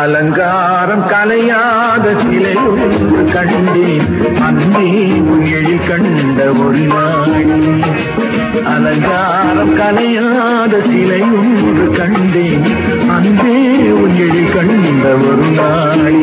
அலங்காரம் கலையாத சிலை ஒன்று கண்டேன் அன்பே உன் எழில் கண்ட ஒரு நாளே. அலங்காரம் கலையாத சிலை ஒன்று கண்டேன் அன்பே உன் எழில் கண்ட ஒரு நாளே.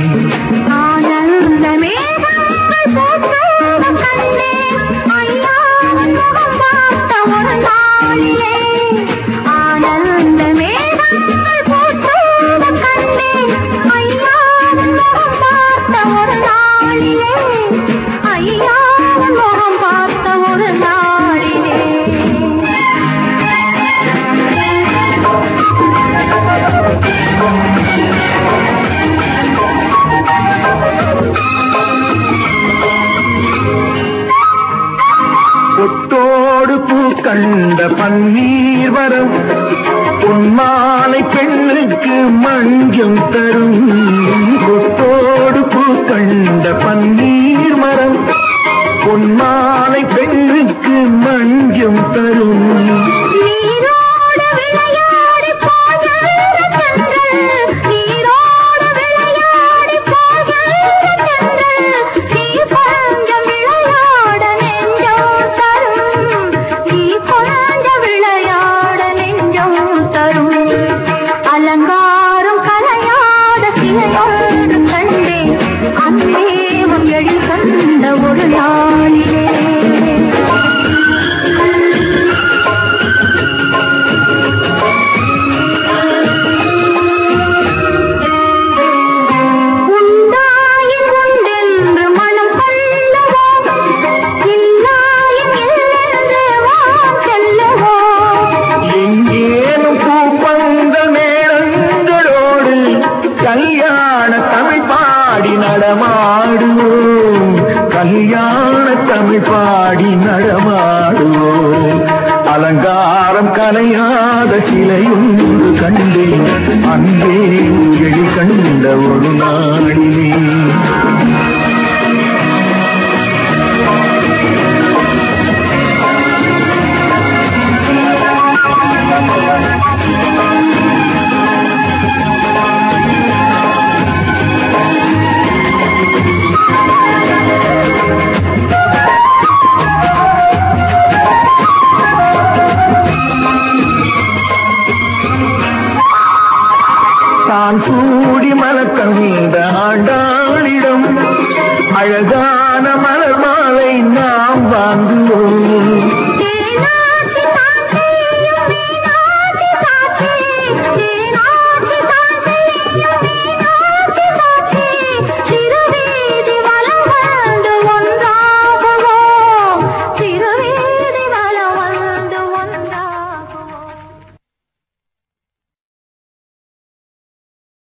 பொட்டோடு பூ கண்ட பன்னீர் வரம் பொன்மாலை பெண்ணுக்கு மஞ்சம் தரும். பொட்டோடு பூ கண்ட பன்னீர் மரம் பொன்மாலை பெண்ணுக்கு மஞ்சம் தரும். கல்யாண தமிழ் பாடி நடமாடுவோம். அலங்காரம் கலையாத சிலை ஒன்று கண்டேன் அன்பே எழி கண்ட ஒரு நாளிலே.